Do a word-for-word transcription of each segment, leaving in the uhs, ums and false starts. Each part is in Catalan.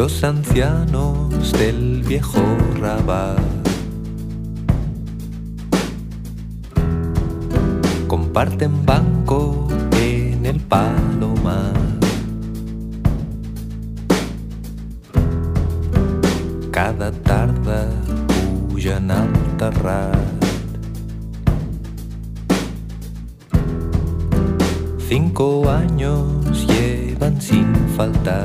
Dos ancianos del viejo Rabat comparten banco en el Palomar. Cada tarda pugen al terrat. Cinco años llevan sin faltar.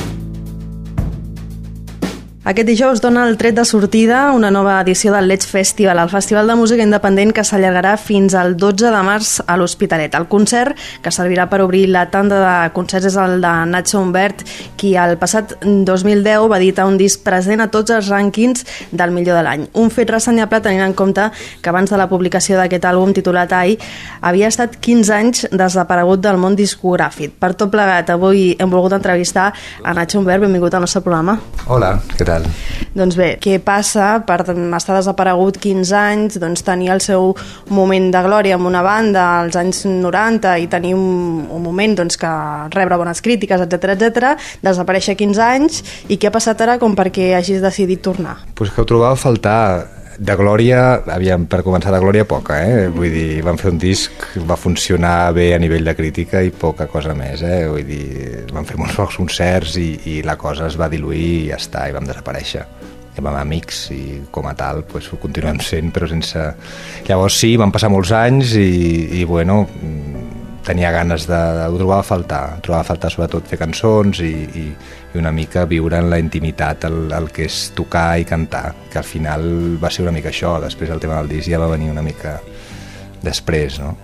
Aquest dijous dona el tret de sortida una nova edició del Let's Festival, el festival de música independent que s'allargarà fins al dotze de març a l'Hospitalet. El concert, que servirà per obrir la tanda de concerts, és el de Nacho Humbert, qui el passat dos mil deu va editar un disc present a tots els rànquings del millor de l'any. Un fet ressenyable tenint en compte que abans de la publicació d'aquest àlbum titulat Ai, havia estat quinze anys desaparegut del món discogràfic. Per tot plegat, avui hem volgut entrevistar a Nacho Humbert. Benvingut al nostre programa. Hola, què tal? Doncs bé, què passa per estar desaparegut quinze anys, doncs tenir el seu moment de glòria amb una banda als anys noranta i tenir un, un moment doncs, que rebre bones crítiques, etcètera, etcètera, desaparèixer quinze anys, i què ha passat ara com perquè hagis decidit tornar? Pues que ho trobava a faltar. De glòria, aviam, per començar, de glòria poca, eh? Vull dir, vam fer un disc, va funcionar bé a nivell de crítica i poca cosa més, eh? Vull dir, vam fer molts pocs concerts i, i la cosa es va diluir i ja està, i vam desaparèixer. I vam amics i com a tal pues, ho continuem sent, però sense... Llavors sí, van passar molts anys i, i bueno, tenia ganes de... ho trobava a faltar, ho trobava a faltar sobretot fer cançons i, i, i una mica viure en la intimitat el, el que és tocar i cantar, que al final va ser una mica això. Després el tema del disc ja va venir una mica després, no?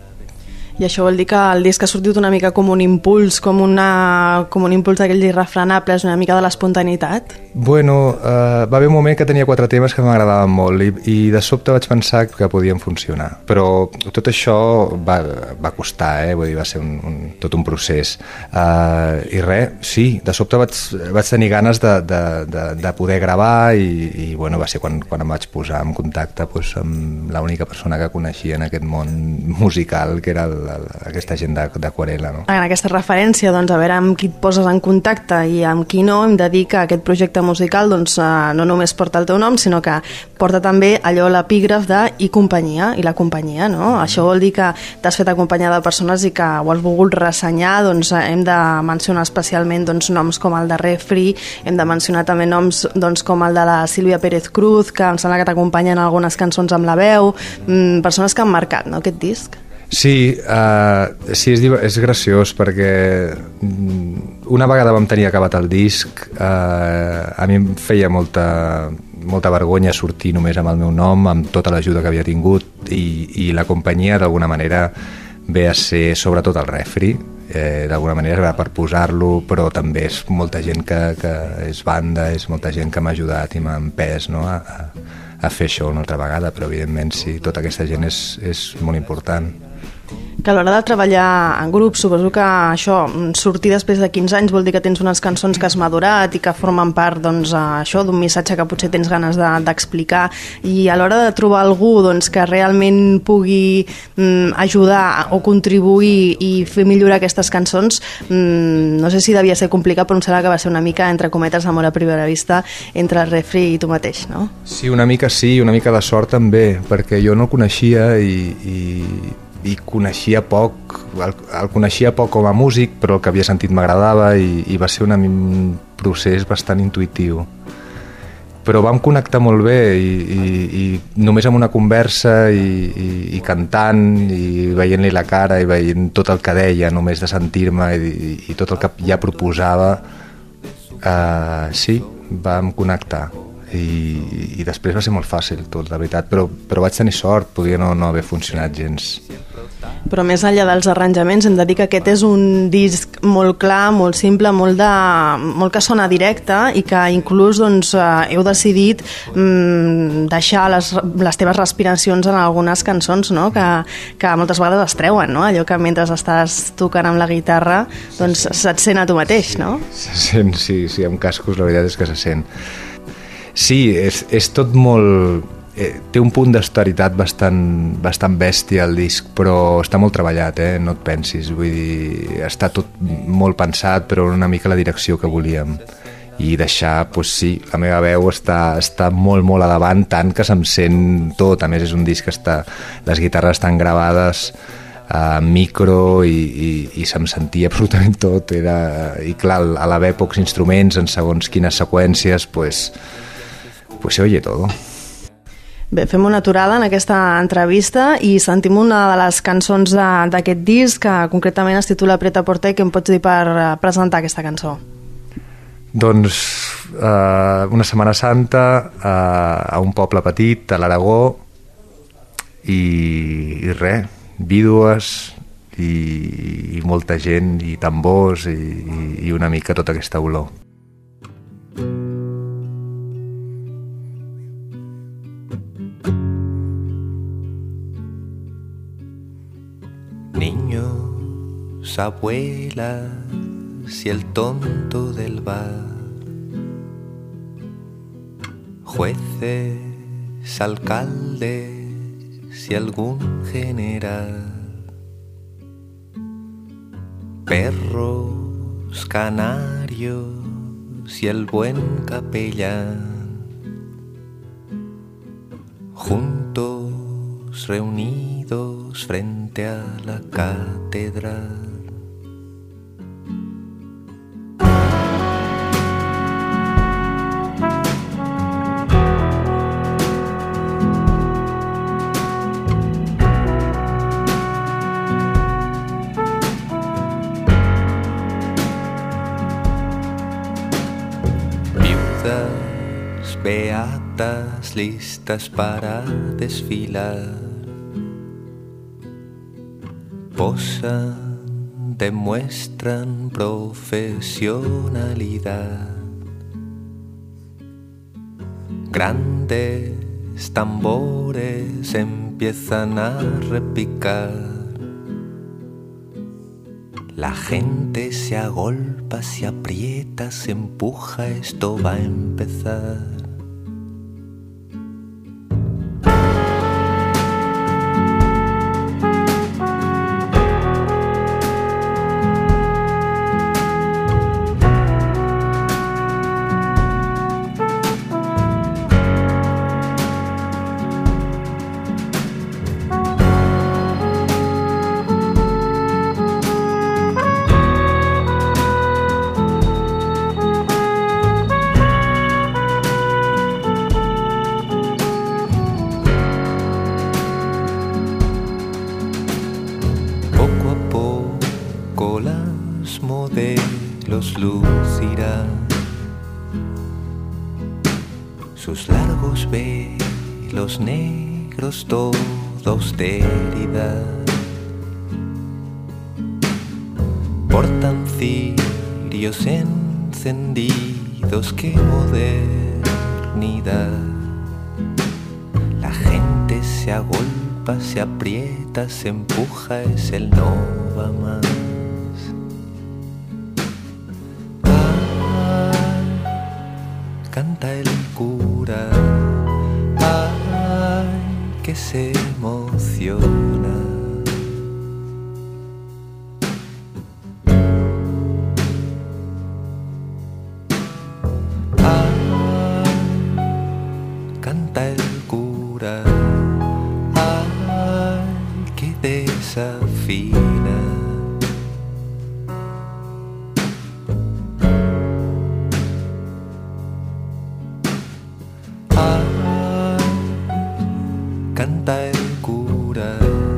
I això vol dir que el disc ha sortit una mica com un impuls, com, una, com un impuls d'aquells irrefrenables, una mica de l'espontaneïtat? Bueno, uh, va haver un moment que tenia quatre temes que m'agradaven molt i, i de sobte vaig pensar que podien funcionar. Però tot això va, va costar, eh? Vull dir, va ser un, un, tot un procés. Uh, I res, sí, de sobte vaig, vaig tenir ganes de, de, de, de poder gravar i, i bueno, va ser quan, quan em vaig posar en contacte pues, amb l'única persona que coneixia en aquest món musical, que era el, el, aquesta gent d'Aquarela. No? En aquesta referència, doncs, a veure amb qui et poses en contacte i amb qui no, hem de dir que aquest projecte musical doncs, no només porta el teu nom, sinó que porta també allò l'epígraf de i companyia, i la companyia, no? Això vol dir que t'has fet acompanyar de persones i que ho has volgut ressenyar. Doncs hem de mencionar especialment doncs, noms com el de Refri, hem de mencionar també noms doncs, com el de la Sílvia Pérez Cruz, que em sembla que t'acompanyen algunes cançons amb la veu, mmm, persones que han marcat, no, aquest disc. Sí, uh, sí és, és graciós perquè una vegada vam tenir acabat el disc, uh, a mi em feia molta, molta vergonya sortir només amb el meu nom, amb tota l'ajuda que havia tingut, i, i la companyia d'alguna manera ve a ser sobretot el Refri, eh, d'alguna manera per posar-lo, però també és molta gent que, que és banda, és molta gent que m'ha ajudat i m'ha empès, no? a, a, a fer això una altra vegada, però evidentment sí, tota aquesta gent és, és molt important. Que a l'hora de treballar en grup, suposo que això, sortir després de quinze anys vol dir que tens unes cançons que has madurat i que formen part doncs, això d'un missatge que potser tens ganes de, d'explicar, i a l'hora de trobar algú doncs, que realment pugui mm, ajudar o contribuir i fer millorar aquestes cançons, mm, no sé si devia ser complicat, però em sembla que va ser una mica, entre cometes, amor a primera vista entre el Refri i tu mateix, no? Sí, una mica sí, una mica de sort també, perquè jo no el coneixia i... i... i coneixia poc, el, el coneixia poc com a músic, però el que havia sentit m'agradava i, i va ser una, un procés bastant intuïtiu. Però vam connectar molt bé i, i, i només amb una conversa i, i, i cantant i veient-li la cara i veient tot el que deia, només de sentir-me i, i, i tot el que ja proposava, uh, sí, vam connectar. I, i després va ser molt fàcil tot, la veritat, però, però vaig tenir sort, podia no, no haver funcionat gens. Però més enllà dels arranjaments, hem de dir que aquest és un disc molt clar, molt simple, molt, de, molt que sona directe, i que inclús doncs, heu decidit mm, deixar les, les teves respiracions en algunes cançons, no? que, que moltes vegades es treuen, no? Allò que mentre estàs tocant amb la guitarra doncs se't sent a tu mateix, no? Se sent, sí, sí, amb cascos la veritat és que se sent. Sí, és, és tot molt... Eh, té un punt d'austeritat bastant, bastant bèstia el disc, però està molt treballat, eh? No et pensis, vull dir, està tot molt pensat, però una mica la direcció que volíem. i deixar, doncs sí, la meva veu està, està molt, molt a davant, tant que se'm sent tot. A més, és un disc que està, les guitarres estan gravades a micro i, i, i se'm sentia absolutament tot. Era, i clar, a l'haver pocs instruments en segons quines seqüències, pues, pues se oye todo. Bé, fem una aturada en aquesta entrevista i sentim una de les cançons d'aquest disc, que concretament es titula Pret-a-Porter. Què em pots dir per presentar aquesta cançó? Doncs eh, una Setmana Santa eh, a un poble petit, a l'Aragó, i, i res, vídues i, i molta gent i tambors i, i, i una mica tota aquesta olor. Niños, abuelas y el tonto del bar, jueces, alcaldes y algún general, perros, canarios y el buen capellán, juntos, reunidos frente a la catedral. Beatas listas para desfilar, posan, demuestran profesionalidad. Grandes tambores empiezan a repicar, la gente se agolpa, se aprieta, se empuja, esto va a empezar. Modelos lucirán sus largos velos negros, toda austeridad. Portan cirios encendidos, qué modernidad. La gente se agolpa, se aprieta, se empuja, es el no va más. Canta el cura, ay, que se emociona. Ay, canta el cura, ay, que desafina. Canta el cura,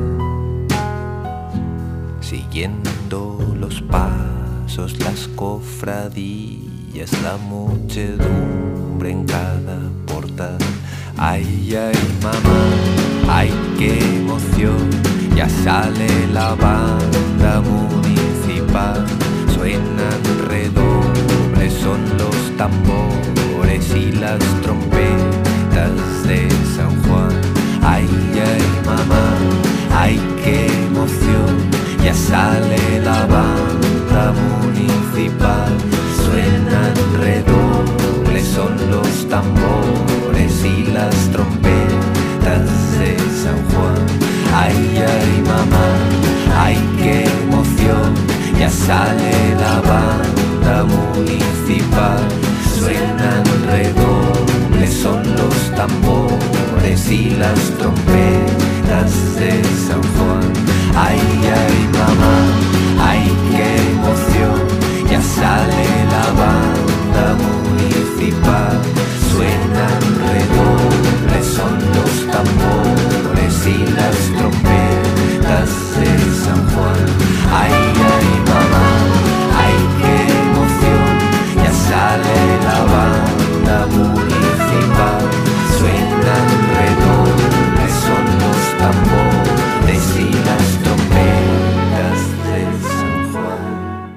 siguiendo los pasos, las cofradías, la muchedumbre en cada portal. Ay, ay, mamá, ay, qué emoción, ya sale la banda municipal. Suenan redobles, son los tambores y las trompetas de San Juan. Ay, ay, mamá, ay, qué emoción, ya sale la banda municipal. Suenan redobles, son los tambores y las trompetas de San Juan. Ay, ay, mamá, ay, qué emoción, ya sale la banda municipal. suenan redobles, son los tambores y las trompetas de San Juan. Ay, ay, mamá, ay, qué emoción, ya sale la banda municipal. Suenan redobles, son los tambores y las trompetas de San Juan. Ay, ay, mamá, ay, qué emoción, ya sale la banda municipal. Suenan redobles, son los tambores y las trompetas de San Juan.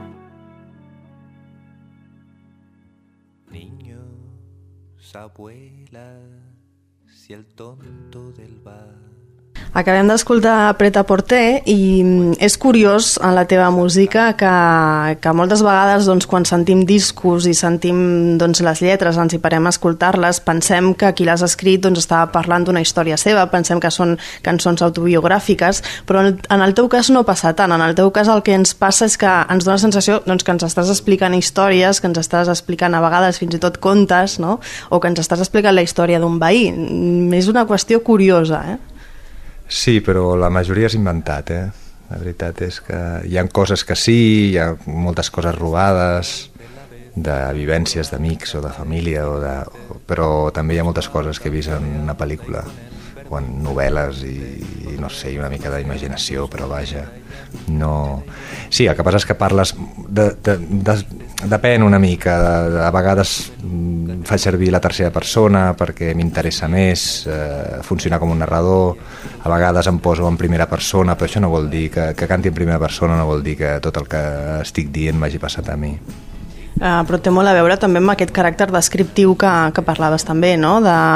Niños, abuelas y el tonto del bar. Acabem d'escoltar Pret-a-Porter i és curiós en la teva música que, que moltes vegades doncs, quan sentim discos i sentim doncs, les lletres, ens hi parem a escoltar-les, pensem que qui l'has escrit doncs, estava parlant d'una història seva, pensem que són cançons autobiogràfiques, però en el teu cas no passa tant. En el teu cas el que ens passa és que ens dona la sensació doncs, que ens estàs explicant històries, que ens estàs explicant a vegades fins i tot contes, no? O que ens estàs explicant la història d'un veí. És una qüestió curiosa, eh? Sí, però la majoria és inventat, eh? La veritat és que hi ha coses que sí, hi ha moltes coses robades, de vivències d'amics o de família, o de... però també hi ha moltes coses que he vist en una pel·lícula o en novel·les i, i no sé, una mica d'imaginació, però vaja, no... Sí, el que passa és que parles... De, de, de, depèn una mica, de, a vegades faig servir la tercera persona perquè m'interessa més eh, funcionar com un narrador, a vegades em poso en primera persona, però això no vol dir que, que canti en primera persona, no vol dir que tot el que estic dient m'hagi passat a mi. Uh, però té molt a veure també amb aquest caràcter descriptiu que, que parlaves també, no?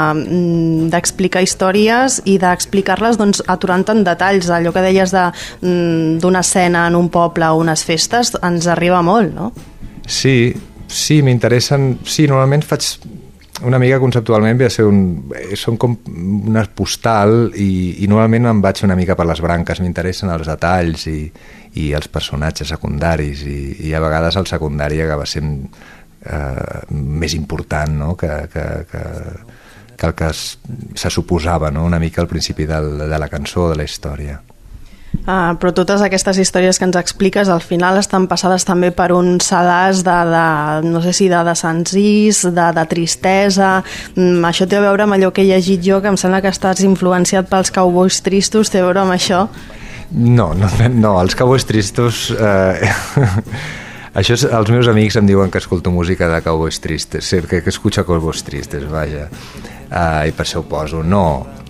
De, d'explicar històries i d'explicar-les doncs, aturant-te en detalls. Allò que deies de, d'una escena en un poble o unes festes ens arriba molt, no? Sí, sí, m'interessen... Sí, normalment faig una mica conceptualment, ve a ser un... són com una postal i, i normalment em vaig una mica per les branques, m'interessen els detalls i, i els personatges secundaris i, i a vegades el secundari acaba sent eh, més important, no? que, que, que, que el que es, se suposava, no? Una mica al principi del, de la cançó, de la història. Uh, però totes aquestes històries que ens expliques al final estan passades també per un sedàs de, de no sé si de, de senzís, de, de tristesa. mm, això té a veure amb allò que he llegit jo, que em sembla que estàs influenciat pels Cowboys Tristos, té a veure amb això? No, no, no, els Cowboys Tristos eh, això és, els meus amics em diuen que escolto música de Cowboys Tristes, que, que escucho Cowboys Tristes, vaja, uh, i per això ho poso. No,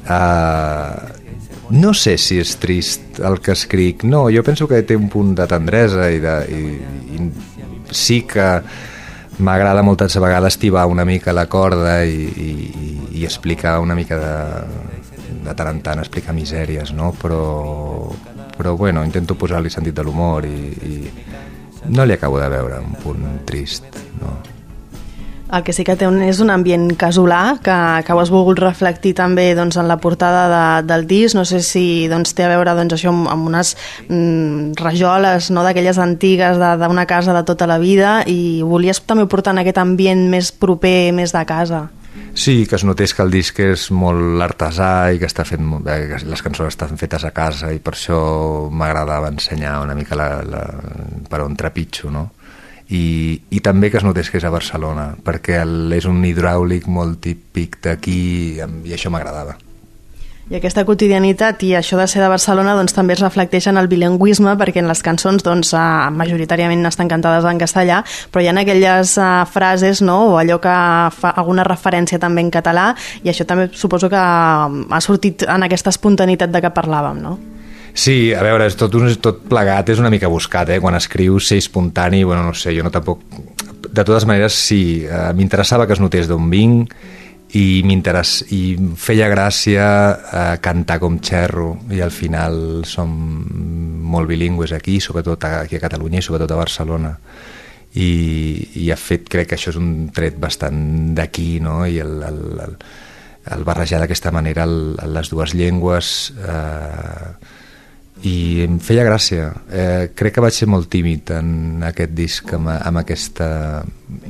uh, no sé si és trist el que escric, no, jo penso que té un punt de tendresa i, de, i, i sí que m'agrada moltes vegades tibar una mica la corda i, i, i explicar una mica de, de tant en tant, explicar misèries, no? Però, però bueno, intento posar-li sentit de l'humor i, i no li acabo de veure un punt trist, no. El que sí que té un, és un ambient casolà que, que ho has volgut reflectir també doncs, en la portada de, del disc. No sé si doncs, té a veure doncs, això amb, amb unes mm, rajoles, no, d'aquelles antigues d'una casa de tota la vida, i volies també portar en aquest ambient més proper, més de casa. Sí, que es notés que el disc és molt artesà i que, està fet, que les cançons estan fetes a casa i per això m'agradava ensenyar una mica la, la, per on trepitjo, no? I, i també que es notés que és a Barcelona, perquè el, és un hidràulic molt típic d'aquí i això m'agradava. I aquesta quotidianitat i això de ser de Barcelona doncs, també es reflecteix en el bilingüisme, perquè en les cançons doncs, majoritàriament estan cantades en castellà, però hi ha aquelles uh, frases, no? O allò que fa alguna referència també en català, i això també suposo que ha sortit en aquesta espontaneïtat de què parlàvem, no? Sí, a veure, és tot, un, tot plegat, és una mica buscat, eh? Quan escrius, ser espontani, bueno, no sé, jo no tampoc... De totes maneres, sí, eh, m'interessava que es notés d'on vinc i, i feia gràcia eh, cantar com xerro, i al final som molt bilingües aquí, sobretot aquí a Catalunya i sobretot a Barcelona. I, i ha fet, crec que això és un tret bastant d'aquí, no? I el, el, el, el barrejar d'aquesta manera el, les dues llengües... Eh, i em feia gràcia. Eh, crec que vaig ser molt tímid en aquest disc amb, amb aquesta...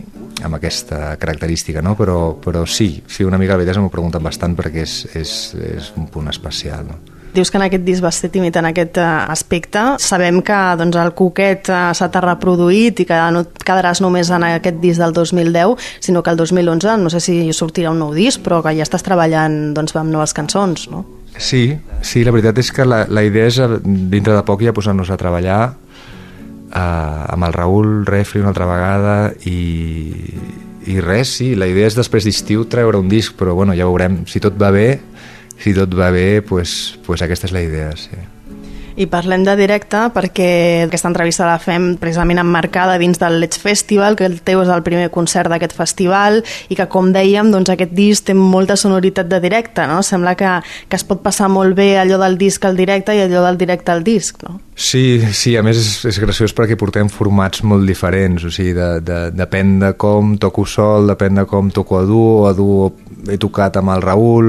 amb aquesta característica, no? Però, però sí, sí, una mica la veritat m'ho pregunten bastant perquè és, és, és un punt especial, no? Dius que en aquest disc vas ser tímid en aquest aspecte. Sabem que doncs, el Cuquet s'ha reproduït i que no et quedaràs només en aquest disc del dos mil deu, sinó que el dos mil onze, no sé si sortirà un nou disc, però que ja estàs treballant doncs, amb noves cançons, no? Sí, sí, la veritat és que la, la idea és dintre de poc ja posar-nos a treballar eh, amb el Raül Refri una altra vegada i, i res, sí, la idea és després d'estiu treure un disc, però bueno, ja veurem, si tot va bé si tot va bé, pues, pues aquesta és la idea, sí. I parlem de directe perquè aquesta entrevista la fem precisament emmarcada dins del Let's Festival, que el teu és el primer concert d'aquest festival i que, com dèiem, doncs aquest disc té molta sonoritat de directe, no? Sembla que, que es pot passar molt bé allò del disc al directe i allò del directe al disc, no? Sí, sí, a més és, és graciós perquè portem formats molt diferents, o sigui, de, de, depèn de com toco sol, depèn de com toco a duo, a duo he tocat amb el Raül,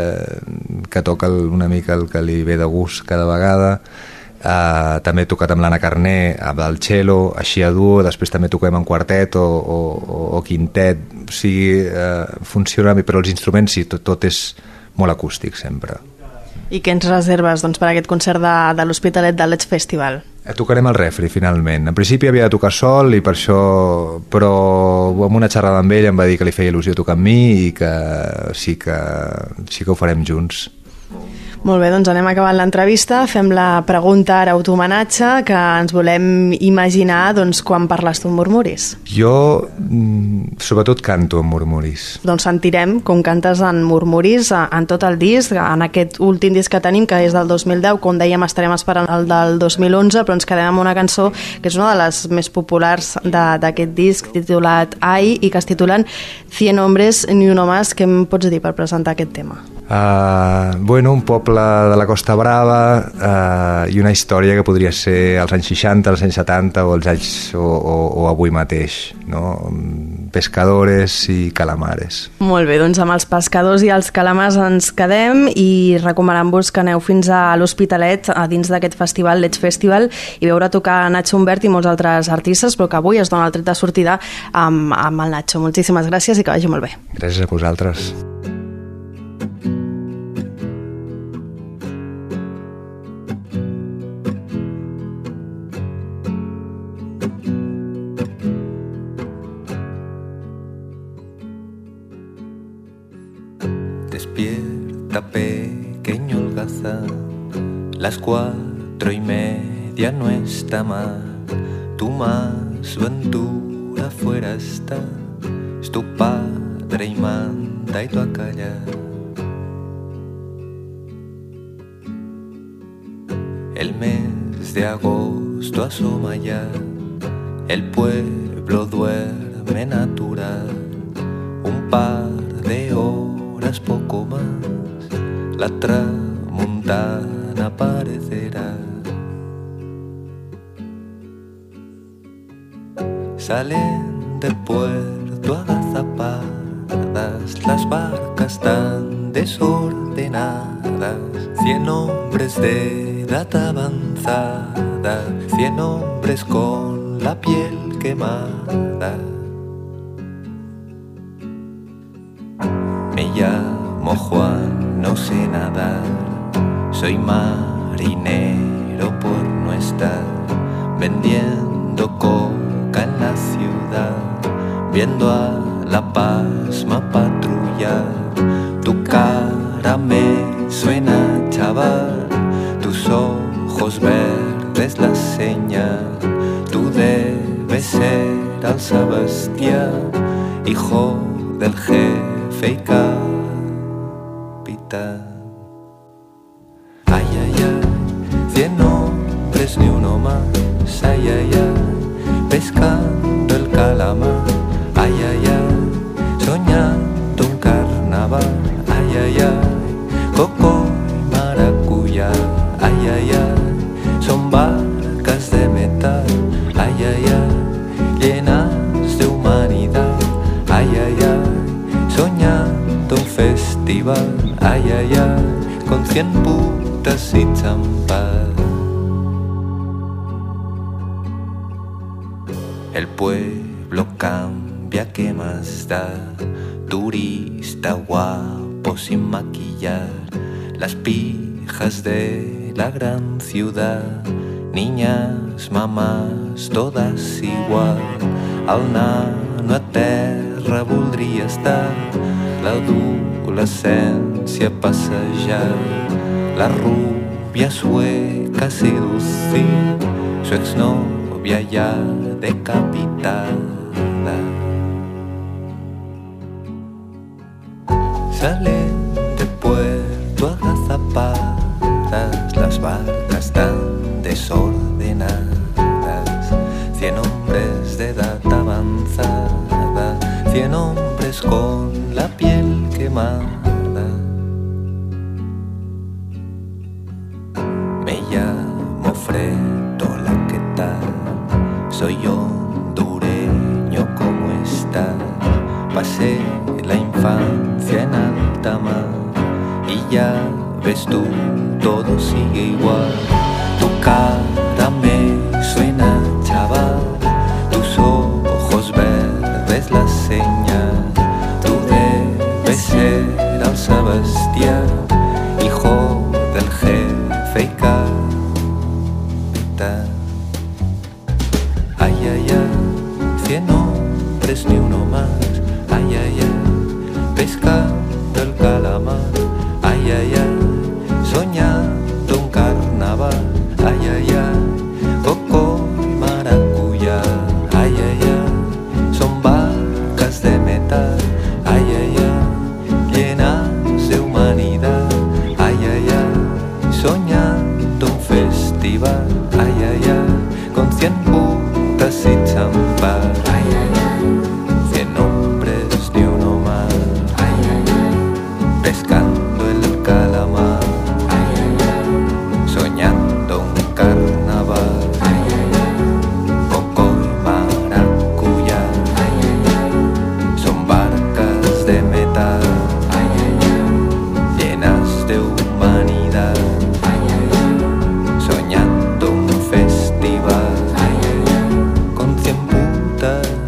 eh, que toca una mica el que li ve de gust cada vegada, eh, també he tocat amb l'Anna Carné, amb el cello, així a duo, després també toquem en quartet o, o, o quintet, o sigui, eh, funciona bé, però els instruments sí, tot, tot és molt acústic sempre. I què ens reserves doncs, per aquest concert de, de l'Hospitalet del Let's Festival? Tocarem el Refri, finalment. En principi havia de tocar sol, i per això, però amb una xerrada amb ell em va dir que li feia il·lusió tocar amb mi i que sí que, sí que ho farem junts. Molt bé, doncs anem acabant l'entrevista. Fem la pregunta ara autohomenatge que ens volem imaginar doncs, quan parles tu en murmuris. Jo, sobretot, canto en murmuris. Doncs sentirem com cantes en murmuris en tot el disc, en aquest últim disc que tenim, que és del dos mil deu. Com dèiem, estarem esperant el del dos mil onze, però ens quedem amb una cançó que és una de les més populars d'aquest disc, titulat Ai, i que es titulen Cien hombres ni uno más. Què em pots dir per presentar aquest tema? Uh, bueno, un poble de la Costa Brava uh, i una història que podria ser als anys seixanta, als anys setanta o als anys o, o, o avui mateix, no? Pescadores i calamares. Molt bé, doncs amb els pescadors i els calamars ens quedem i recomanant-vos que aneu fins a l'Hospitalet a dins d'aquest festival, Let's Festival, i veure tocar Nacho Humbert i molts altres artistes, però que avui es dona el tret de sortida amb, amb el Nacho. Moltíssimes gràcies i que vagi molt bé. Gràcies a vosaltres. Despierta, pequeño holgazán, las cuatro y media no está mal. Tu más ventura fuera está, es tu padre y manda y tú a callar. El mes de agosto asoma ya, el pueblo duerme natural, un par de horas poco más, la tramuntana aparecerá. Salen del puerto agazapadas las barcas tan desordenadas, cien hombres de edad avanzada, cien hombres con la piel quemada. Me llamo Juan, no sé nadar, soy marinero por no estar vendiendo coca en la ciudad, viendo a la pasma patrullar. Tu cara me suena, chaval, tus ojos verdes la señal, tú debes ser Al Sebastián, hijo del jefe y capitán. Ay, ay, ay, cien hombres ni uno más, ay, ay, ay, pescando el calamar, ay, ay, ay, soñando un carnaval, ay, ay, ay, coco y maracuyá, ay, ay, ay, son barcas de metal, ay, ay, ay, llenas de humanidad, ay, ay, ay, soñando un festival, ay, ay, ay, con cien putas y champán. El pueblo cambia rubia que más da, turista guapo sin maquillar, las pijas de la gran ciudad, niñas, mamás, todas igual, el nano a terra voldria estar, l'adolescència passejar, la rubia sueca seducir, su exnovia ya decapitada. Salen de puerto agazapadas, las barcas tan desordenadas, cien hombres de edad avanzada, cien hombres con la piel quemada. Me llamo Fretola, ¿qué tal? Soy hondureño, ¿cómo está? Pasé la infancia en alta mar y ya ves tú, todo sigue igual. Tu cara me suena, chaval, tus ojos verdes la señal. Tú debes ser el Sebastián, hijo del jefe y capitán. Ay, ay, ay, cien hombres ni uno más. Ay, ay, ay, pescando el calamar. Ay, ay, ay, soñando un carnaval. Ay, ay, ay, coco y maracuyá. Ay, ay, ay, son barcas de metal. Ay, ay, ay, llenas de humanidad. Ay, ay, ay, soñando un festival. Ay, ay, ay, con cien putas y champán. Ay, ay, ay, cien hombres ni uno más. Ay, ay, ay, pescando el calamar. Ay, ay, ay, soñando un carnaval. Ay, ay, ay, coco y maracuyá. Ay, ay, ay, son barcas de metal. Ay, ay, ay, llenas de humanidad. Ay, ay, ay, soñando un festival. Ay, ay, ay, con cien putas